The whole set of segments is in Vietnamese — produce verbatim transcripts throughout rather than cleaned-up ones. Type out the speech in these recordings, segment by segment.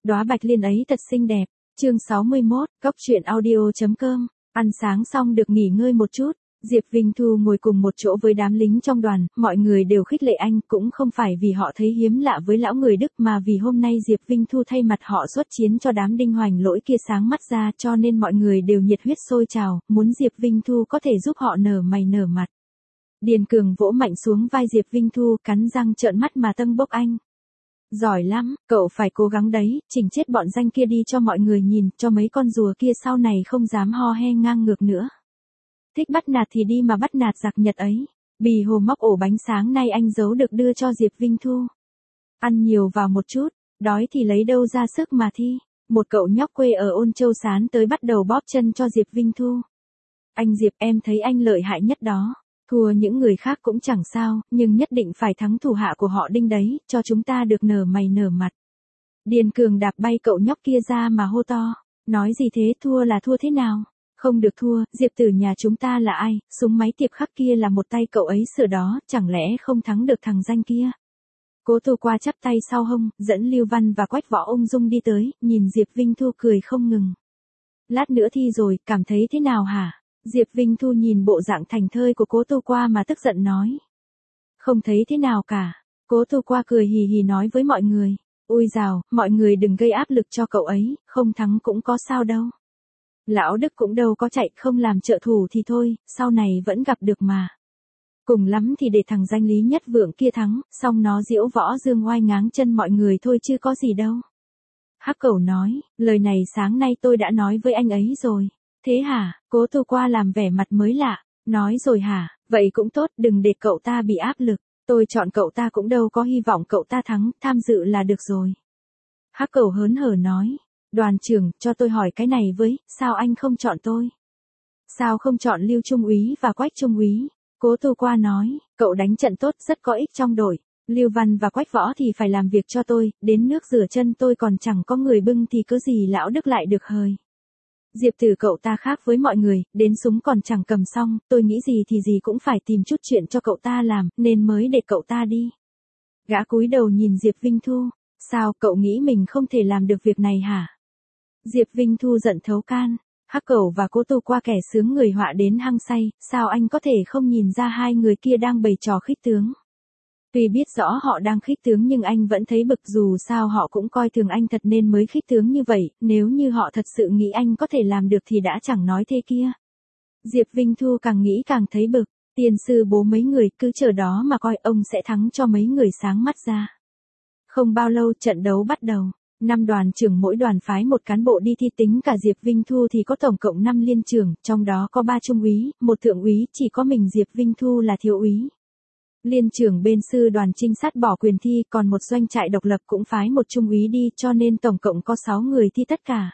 đóa bạch liên ấy thật xinh đẹp. Chương sáu mươi mốt, Cốc truyện audio chấm com. Ăn sáng xong được nghỉ ngơi một chút, Diệp Vinh Thu ngồi cùng một chỗ với đám lính trong đoàn, mọi người đều khích lệ anh, cũng không phải vì họ thấy hiếm lạ với lão người Đức mà vì hôm nay Diệp Vinh Thu thay mặt họ xuất chiến cho đám đinh hoành lỗi kia sáng mắt ra, cho nên mọi người đều nhiệt huyết sôi trào, muốn Diệp Vinh Thu có thể giúp họ nở mày nở mặt. Điền Cường vỗ mạnh xuống vai Diệp Vinh Thu, cắn răng trợn mắt mà tâng bốc anh. Giỏi lắm, cậu phải cố gắng đấy, chỉnh chết bọn danh kia đi cho mọi người nhìn, cho mấy con rùa kia sau này không dám ho he ngang ngược nữa. Thích bắt nạt thì đi mà bắt nạt giặc Nhật ấy. Bì hồ móc ổ bánh sáng nay anh giấu được đưa cho Diệp Vinh Thu. Ăn nhiều vào một chút, đói thì lấy đâu ra sức mà thi. Một cậu nhóc quê ở Ôn Châu sán tới bắt đầu bóp chân cho Diệp Vinh Thu. Anh Diệp, em thấy anh lợi hại nhất đó. Thua những người khác cũng chẳng sao, nhưng nhất định phải thắng thủ hạ của họ Đinh đấy, cho chúng ta được nở mày nở mặt. Điền Cường đạp bay cậu nhóc kia ra mà hô to. Nói gì thế, thua là thua thế nào? Không được thua, Diệp tử nhà chúng ta là ai, súng máy tiệp khắc kia là một tay cậu ấy sửa đó, chẳng lẽ không thắng được thằng danh kia. Cố Tô Qua chắp tay sau hông, dẫn Lưu Văn và Quách Võ ung dung đi tới, nhìn Diệp Vinh Thu cười không ngừng. Lát nữa thi rồi, cảm thấy thế nào hả? Diệp Vinh Thu nhìn bộ dạng thành thơi của Cố Tô Qua mà tức giận nói. Không thấy thế nào cả. Cố Tô Qua cười hì hì nói với mọi người. Ui dào, mọi người đừng gây áp lực cho cậu ấy, không thắng cũng có sao đâu. Lão Đức cũng đâu có chạy, không làm trợ thủ thì thôi, sau này vẫn gặp được mà. Cùng lắm thì để thằng danh Lý Nhất Vượng kia thắng, xong nó diễu võ dương oai ngáng chân mọi người thôi chứ có gì đâu. Hắc Cẩu nói, lời này sáng nay tôi đã nói với anh ấy rồi. Thế hả? Cố Tô Qua làm vẻ mặt mới lạ. Nói rồi hả? Vậy cũng tốt, đừng để cậu ta bị áp lực. Tôi chọn cậu ta cũng đâu có hy vọng cậu ta thắng, tham dự là được rồi. Hắc Cẩu hớn hở nói. Đoàn trưởng, cho tôi hỏi cái này với, sao anh không chọn tôi? Sao không chọn Lưu Trung úy và Quách Trung úy? Cố Tô Qua nói, cậu đánh trận tốt, rất có ích trong đội. Lưu Văn và Quách Võ thì phải làm việc cho tôi, đến nước rửa chân tôi còn chẳng có người bưng thì cớ gì lão Đức lại được hời. Diệp Tử cậu ta khác với mọi người, đến súng còn chẳng cầm xong, tôi nghĩ gì thì gì cũng phải tìm chút chuyện cho cậu ta làm, nên mới để cậu ta đi. Gã cúi đầu nhìn Diệp Vinh Thu, sao cậu nghĩ mình không thể làm được việc này hả? Diệp Vinh Thu giận thấu can, Hắc Cẩu và Cố Tô Qua kẻ sướng người họa đến hăng say, sao anh có thể không nhìn ra hai người kia đang bày trò khích tướng? Tuy biết rõ họ đang khích tướng nhưng anh vẫn thấy bực, dù sao họ cũng coi thường anh thật nên mới khích tướng như vậy, nếu như họ thật sự nghĩ anh có thể làm được thì đã chẳng nói thế kia. Diệp Vinh Thu càng nghĩ càng thấy bực, tiên sư bố mấy người cứ chờ đó mà coi, ông sẽ thắng cho mấy người sáng mắt ra. Không bao lâu trận đấu bắt đầu. Năm đoàn trưởng mỗi đoàn phái một cán bộ đi thi, tính cả Diệp Vinh Thu thì có tổng cộng năm liên trưởng, trong đó có ba trung úy, một thượng úy, chỉ có mình Diệp Vinh Thu là thiếu úy. Liên trưởng bên sư đoàn trinh sát bỏ quyền thi, còn một doanh trại độc lập cũng phái một trung úy đi, cho nên tổng cộng có sáu người thi tất cả.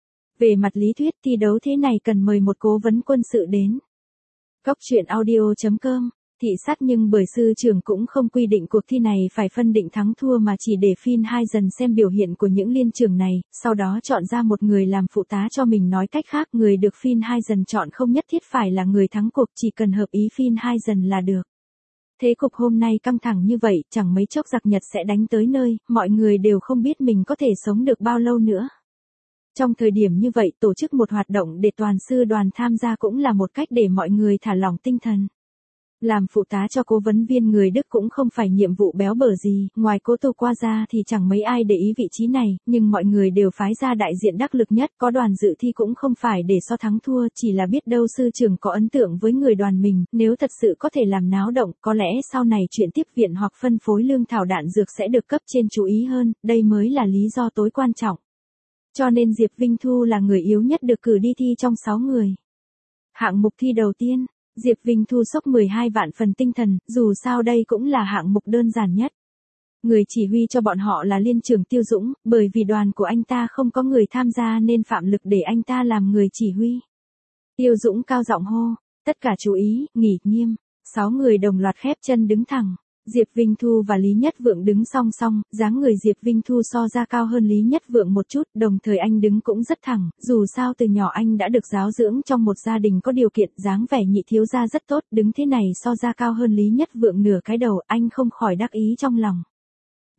Về mặt lý thuyết thi đấu thế này cần mời một cố vấn quân sự đến. Cốc truyện audio chấm com. Thị sát nhưng bởi sư trưởng cũng không quy định cuộc thi này phải phân định thắng thua mà chỉ để phiên hai dần xem biểu hiện của những liên trưởng này, sau đó chọn ra một người làm phụ tá cho mình, nói cách khác người được phiên hai dần chọn không nhất thiết phải là người thắng cuộc, chỉ cần hợp ý phiên hai dần là được. Thế cục hôm nay căng thẳng như vậy, chẳng mấy chốc giặc Nhật sẽ đánh tới nơi, mọi người đều không biết mình có thể sống được bao lâu nữa. Trong thời điểm như vậy, tổ chức một hoạt động để toàn sư đoàn tham gia cũng là một cách để mọi người thả lỏng tinh thần. Làm phụ tá cho cố vấn viên người Đức cũng không phải nhiệm vụ béo bở gì, ngoài Cố Tô Qua ra thì chẳng mấy ai để ý vị trí này, nhưng mọi người đều phái ra đại diện đắc lực nhất, có đoàn dự thi cũng không phải để so thắng thua, chỉ là biết đâu sư trưởng có ấn tượng với người đoàn mình, nếu thật sự có thể làm náo động, có lẽ sau này chuyện tiếp viện hoặc phân phối lương thảo đạn dược sẽ được cấp trên chú ý hơn, đây mới là lý do tối quan trọng. Cho nên Diệp Vinh Thu là người yếu nhất được cử đi thi trong sáu người. Hạng mục thi đầu tiên. Diệp Vinh Thu sốc mười hai vạn phần tinh thần, dù sao đây cũng là hạng mục đơn giản nhất. Người chỉ huy cho bọn họ là liên trưởng Tiêu Dũng, bởi vì đoàn của anh ta không có người tham gia nên phạm lực để anh ta làm người chỉ huy. Tiêu Dũng cao giọng hô, tất cả chú ý, nghỉ nghiêm, sáu người đồng loạt khép chân đứng thẳng. Diệp Vinh Thu và Lý Nhất Vượng đứng song song, dáng người Diệp Vinh Thu so ra cao hơn Lý Nhất Vượng một chút, đồng thời anh đứng cũng rất thẳng, dù sao từ nhỏ anh đã được giáo dưỡng trong một gia đình có điều kiện, dáng vẻ nhị thiếu gia rất tốt, đứng thế này so ra cao hơn Lý Nhất Vượng nửa cái đầu, anh không khỏi đắc ý trong lòng.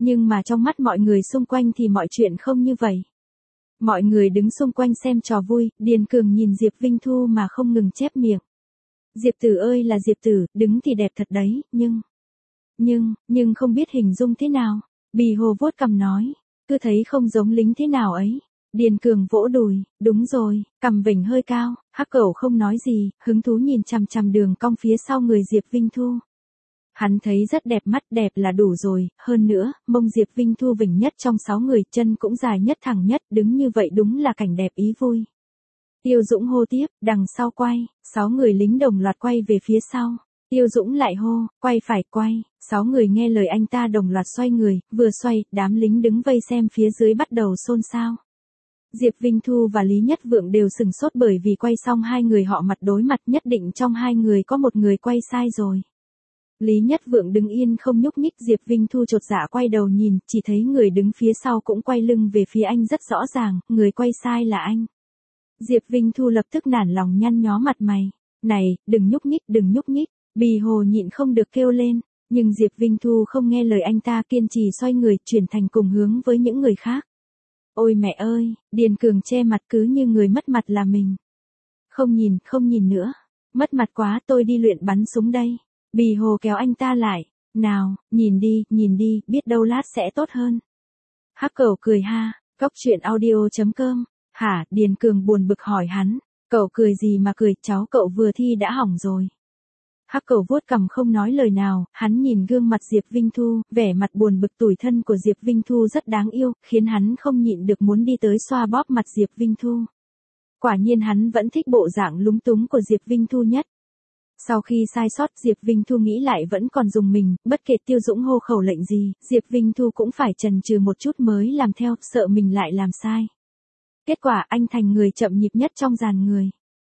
Nhưng mà trong mắt mọi người xung quanh thì mọi chuyện không như vậy. Mọi người đứng xung quanh xem trò vui, Điền Cường nhìn Diệp Vinh Thu mà không ngừng chép miệng. Diệp Tử ơi là Diệp Tử, đứng thì đẹp thật đấy, nhưng... Nhưng, nhưng không biết hình dung thế nào. Bì Hồ vuốt cằm nói, cứ thấy không giống lính thế nào ấy. Điền Cường vỗ đùi, đúng rồi, cằm vểnh hơi cao, Hắc Cẩu không nói gì, hứng thú nhìn chằm chằm đường cong phía sau người Diệp Vinh Thu. Hắn thấy rất đẹp mắt, đẹp là đủ rồi, hơn nữa, mông Diệp Vinh Thu vểnh nhất trong sáu người, chân cũng dài nhất thẳng nhất, đứng như vậy đúng là cảnh đẹp ý vui. Tiêu Dũng hô tiếp, đằng sau quay, sáu người lính đồng loạt quay về phía sau. Tiêu Dũng lại hô, quay phải quay, sáu người nghe lời anh ta đồng loạt xoay người, vừa xoay, đám lính đứng vây xem phía dưới bắt đầu xôn xao. Diệp Vinh Thu và Lý Nhất Vượng đều sừng sốt bởi vì quay xong hai người họ mặt đối mặt, nhất định trong hai người có một người quay sai rồi. Lý Nhất Vượng đứng yên không nhúc nhích, Diệp Vinh Thu chột dạ quay đầu nhìn, chỉ thấy người đứng phía sau cũng quay lưng về phía anh rất rõ ràng, người quay sai là anh. Diệp Vinh Thu lập tức nản lòng nhăn nhó mặt mày. Này, đừng nhúc nhích, đừng nhúc nhích. Bì Hồ nhịn không được kêu lên, nhưng Diệp Vinh Thu không nghe lời anh ta, kiên trì xoay người, chuyển thành cùng hướng với những người khác. Ôi mẹ ơi, Điền Cường che mặt cứ như người mất mặt là mình. Không nhìn, không nhìn nữa. Mất mặt quá, tôi đi luyện bắn súng đây. Bì Hồ kéo anh ta lại. Nào, nhìn đi, nhìn đi, biết đâu lát sẽ tốt hơn. Hắc Cẩu cười ha, cóc truyện audio chấm com. Hả, Điền Cường buồn bực hỏi hắn. Cậu cười gì mà cười, cháu cậu vừa thi đã hỏng rồi. Hắc Cẩu vuốt cằm không nói lời nào, hắn nhìn gương mặt Diệp Vinh Thu, vẻ mặt buồn bực tủi thân của Diệp Vinh Thu rất đáng yêu, khiến hắn không nhịn được muốn đi tới xoa bóp mặt Diệp Vinh Thu. Quả nhiên hắn vẫn thích bộ dạng lúng túng của Diệp Vinh Thu nhất. Sau khi sai sót, Diệp Vinh Thu nghĩ lại vẫn còn dùng mình, bất kể Tiêu Dũng hô khẩu lệnh gì, Diệp Vinh Thu cũng phải chần chừ một chút mới làm theo, sợ mình lại làm sai. Kết quả anh thành người chậm nhịp nhất trong dàn người.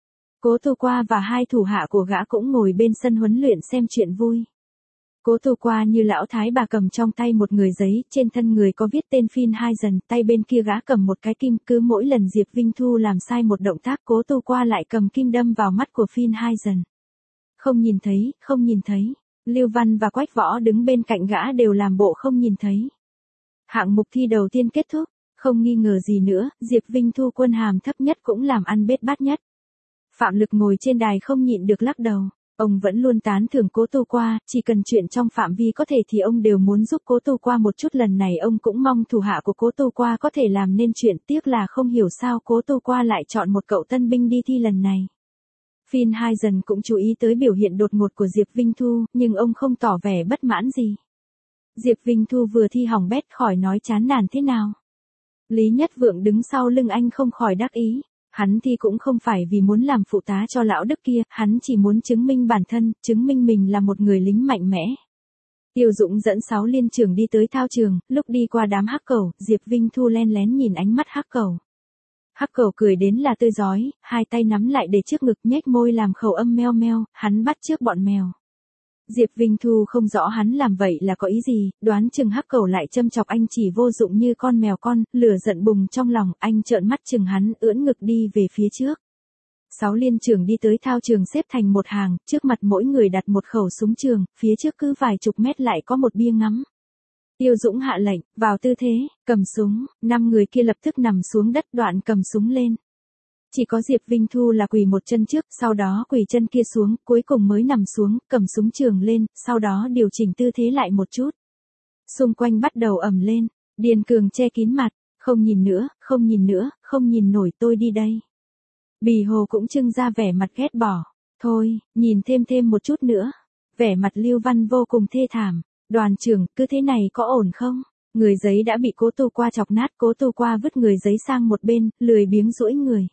Cố Tu Qua và hai thủ hạ của gã cũng ngồi bên sân huấn luyện xem chuyện vui. Cố Tu Qua như lão thái bà cầm trong tay một người giấy, trên thân người có viết tên Phin Hai Dần, tay bên kia gã cầm một cái kim, cứ mỗi lần Diệp Vinh Thu làm sai một động tác, Cố Tu Qua lại cầm kim đâm vào mắt của Phin Hai Dần. Không nhìn thấy, không nhìn thấy. Lưu Văn và Quách Võ đứng bên cạnh gã đều làm bộ không nhìn thấy. Hạng mục thi đầu tiên kết thúc, không nghi ngờ gì nữa, Diệp Vinh Thu quân hàm thấp nhất cũng làm ăn bết bát nhất. Phạm Lực ngồi trên đài không nhịn được lắc đầu. Ông vẫn luôn tán thưởng Cố Tu Qua, chỉ cần chuyện trong phạm vi có thể thì ông đều muốn giúp Cố Tu Qua một chút, lần này ông cũng mong thủ hạ của Cố Tu Qua có thể làm nên chuyện, tiếc là không hiểu sao Cố Tu Qua lại chọn một cậu tân binh đi thi lần này. Phin Hai Dần cũng chú ý tới biểu hiện đột ngột của Diệp Vinh Thu, nhưng ông không tỏ vẻ bất mãn gì. Diệp Vinh Thu vừa thi hỏng bét khỏi nói chán nản thế nào. Lý Nhất Vượng đứng sau lưng anh không khỏi đắc ý. Hắn thi cũng không phải vì muốn làm phụ tá cho lão Đức kia, hắn chỉ muốn chứng minh bản thân, chứng minh mình là một người lính mạnh mẽ. Tiêu Dũng dẫn sáu liên trưởng đi tới thao trường, lúc đi qua đám Hắc Cẩu, Diệp Vinh Thu len lén nhìn ánh mắt Hắc Cẩu. Hắc Cẩu cười đến là tươi rói, hai tay nắm lại để trước ngực, nhếch môi làm khẩu âm meo meo, hắn bắt chước bọn mèo. Diệp Vinh Thu không rõ hắn làm vậy là có ý gì, đoán chừng Hắc Cẩu lại châm chọc anh chỉ vô dụng như con mèo con, lửa giận bùng trong lòng, anh trợn mắt chừng hắn, ưỡn ngực đi về phía trước. Sáu liên trưởng đi tới thao trường xếp thành một hàng, trước mặt mỗi người đặt một khẩu súng trường, phía trước cứ vài chục mét lại có một bia ngắm. Tiêu Dũng hạ lệnh, vào tư thế, cầm súng, năm người kia lập tức nằm xuống đất, đoạn cầm súng lên. Chỉ có Diệp Vinh Thu là quỳ một chân trước, sau đó quỳ chân kia xuống, cuối cùng mới nằm xuống, cầm súng trường lên, sau đó điều chỉnh tư thế lại một chút. Xung quanh bắt đầu ầm lên, Điền Cường che kín mặt, không nhìn nữa, không nhìn nữa, không nhìn nổi, tôi đi đây. Bì Hồ cũng trưng ra vẻ mặt ghét bỏ, thôi, nhìn thêm thêm một chút nữa. Vẻ mặt Lưu Văn vô cùng thê thảm, đoàn trưởng, cứ thế này có ổn không? Người giấy đã bị Cố Tu Qua chọc nát, Cố Tu Qua vứt người giấy sang một bên, lười biếng duỗi người.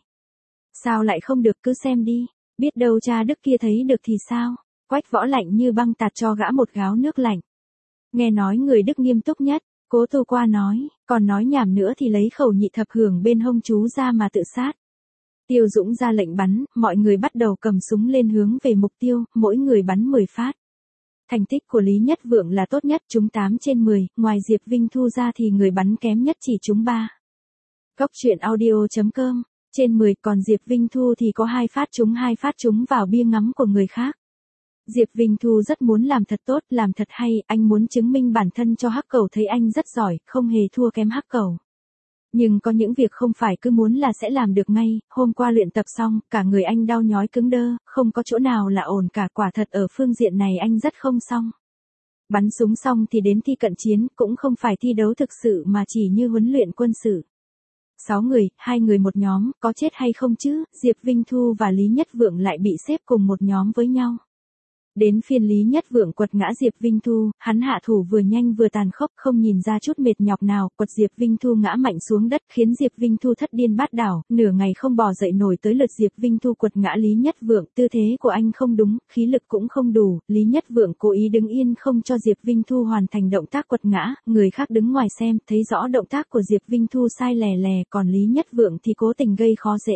Sao lại không được, cứ xem đi, biết đâu cha Đức kia thấy được thì sao? Quách Võ lạnh như băng tạt cho gã một gáo nước lạnh. Nghe nói người Đức nghiêm túc nhất, Cố Tu Qua nói, còn nói nhảm nữa thì lấy khẩu nhị thập hưởng bên hông chú ra mà tự sát. Tiêu Dũng ra lệnh bắn, mọi người bắt đầu cầm súng lên hướng về mục tiêu, mỗi người bắn mười phát. Thành tích của Lý Nhất Vượng là tốt nhất, trúng tám trên mười, ngoài Diệp Vinh Thu ra thì người bắn kém nhất chỉ trúng ba. Cóc truyện audio chấm com, trên mười, còn Diệp Vinh Thu thì có hai phát trúng hai phát trúng vào bia ngắm của người khác. Diệp Vinh Thu rất muốn làm thật tốt, làm thật hay, anh muốn chứng minh bản thân cho Hắc Cẩu thấy anh rất giỏi, không hề thua kém Hắc Cẩu. Nhưng có những việc không phải cứ muốn là sẽ làm được ngay, hôm qua luyện tập xong, cả người anh đau nhói cứng đơ, không có chỗ nào là ổn cả, quả thật ở phương diện này anh rất không xong. Bắn súng xong thì đến thi cận chiến, cũng không phải thi đấu thực sự mà chỉ như huấn luyện quân sự. Sáu người, hai người một nhóm, có chết hay không chứ, Diệp Vinh Thu và Lý Nhất Vượng lại bị xếp cùng một nhóm với nhau. Đến phiên Lý Nhất Vượng quật ngã Diệp Vinh Thu, hắn hạ thủ vừa nhanh vừa tàn khốc, không nhìn ra chút mệt nhọc nào, quật Diệp Vinh Thu ngã mạnh xuống đất, khiến Diệp Vinh Thu thất điên bát đảo, nửa ngày không bò dậy nổi. Tới lượt Diệp Vinh Thu quật ngã Lý Nhất Vượng, tư thế của anh không đúng, khí lực cũng không đủ, Lý Nhất Vượng cố ý đứng yên không cho Diệp Vinh Thu hoàn thành động tác quật ngã, người khác đứng ngoài xem, thấy rõ động tác của Diệp Vinh Thu sai lè lè, còn Lý Nhất Vượng thì cố tình gây khó dễ.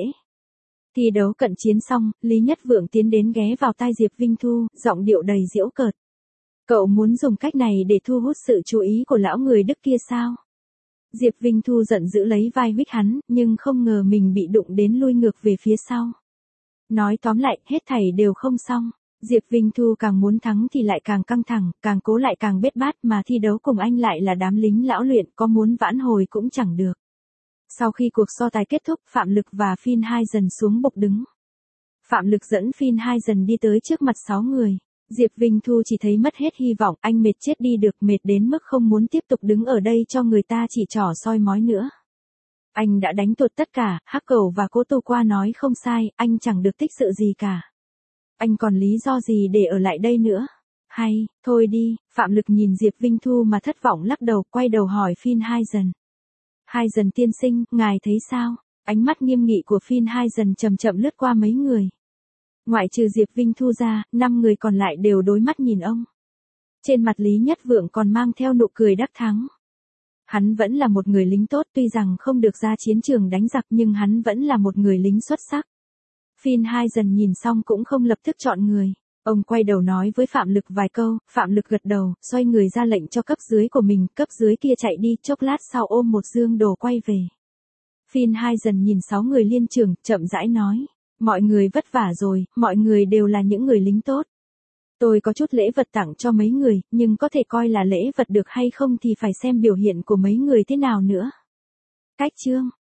Thi đấu cận chiến xong, Lý Nhất Vượng tiến đến ghé vào tai Diệp Vinh Thu, giọng điệu đầy giễu cợt. Cậu muốn dùng cách này để thu hút sự chú ý của lão người Đức kia sao? Diệp Vinh Thu giận dữ lấy vai huých hắn, nhưng không ngờ mình bị đụng đến lui ngược về phía sau. Nói tóm lại, hết thảy đều không xong. Diệp Vinh Thu càng muốn thắng thì lại càng căng thẳng, càng cố lại càng bết bát, mà thi đấu cùng anh lại là đám lính lão luyện, có muốn vãn hồi cũng chẳng được. Sau khi cuộc so tài kết thúc, Phạm Lực và Phin Hai dần xuống bục đứng. Phạm Lực dẫn Phin Hai dần đi tới trước mặt sáu người. Diệp Vinh Thu chỉ thấy mất hết hy vọng, anh mệt chết đi được, mệt đến mức không muốn tiếp tục đứng ở đây cho người ta chỉ trỏ soi mói nữa. Anh đã đánh tuột tất cả, Hắc Cẩu và Cố Tô Qua nói không sai, anh chẳng được tích sự gì cả. Anh còn lý do gì để ở lại đây nữa? Hay, thôi đi, Phạm Lực nhìn Diệp Vinh Thu mà thất vọng lắc đầu, quay đầu hỏi Phin Hai dần. Hai dần tiên sinh, ngài thấy sao? Ánh mắt nghiêm nghị của Phin Hai dần chậm chậm lướt qua mấy người. Ngoại trừ Diệp Vinh Thu ra, năm người còn lại đều đối mắt nhìn ông. Trên mặt Lý Nhất Vượng còn mang theo nụ cười đắc thắng. Hắn vẫn là một người lính tốt, tuy rằng không được ra chiến trường đánh giặc nhưng hắn vẫn là một người lính xuất sắc. Phin Hai dần nhìn xong cũng không lập tức chọn người. Ông quay đầu nói với Phạm Lực vài câu, Phạm Lực gật đầu, xoay người ra lệnh cho cấp dưới của mình, cấp dưới kia chạy đi, chốc lát sau ôm một dương đồ quay về. Phin Hai dần nhìn sáu người liên trường, chậm rãi nói, mọi người vất vả rồi, mọi người đều là những người lính tốt. Tôi có chút lễ vật tặng cho mấy người, nhưng có thể coi là lễ vật được hay không thì phải xem biểu hiện của mấy người thế nào nữa. Cách chương